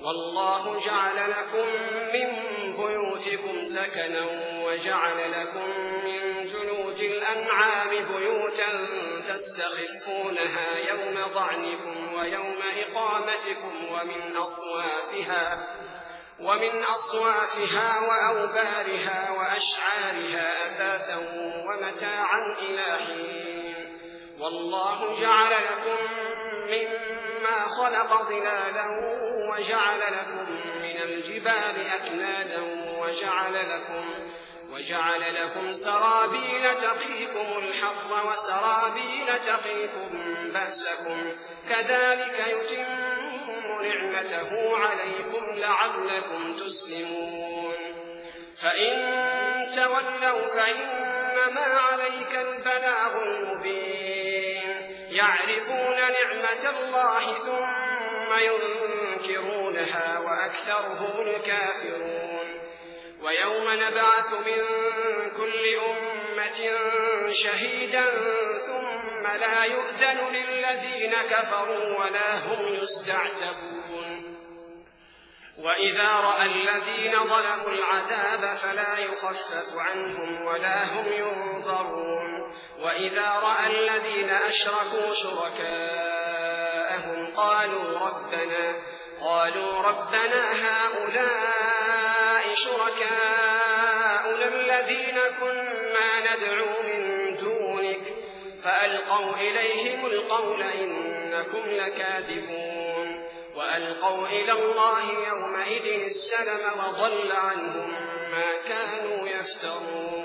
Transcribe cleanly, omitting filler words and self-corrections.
والله جعل لكم من بيوتكم سكنا وجعل لكم من جلود الأنعام بيوتا تستخفونها يوم ضعنكم ويوم إقامتكم ومن أصوافها وأوبارها وأشعارها أثاثا ومتاعا إلى حين والله جعل لكم مما خلق ظلالا وجعل لكم من الجبال أكنانا وجعل لكم سرابيل تقيكم الحر وسرابيل تقيكم بأسكم كذلك يتم نعمته عليكم لعلكم تسلمون فإن تولوا فإنما عليك البلاغ المبين يعرفون نعمة الله ثم ينكرونها وأكثرهم الكافرون ويوم نبعث من كل أمة شهيدا ثم لا يؤذن للذين كفروا ولا هم يستعتبون وإذا رأى الذين ظلموا العذاب فلا يخفف عنهم ولا هم ينظرون وإذا رأى الذين أشركوا شركاءهم قالوا ربنا هؤلاء شركاؤنا الذين كنا ندعو من دونك فألقوا إليهم القول إنكم لكاذبون وألقوا إلى الله يومئذ السلم وضل عنهم ما كانوا يفترون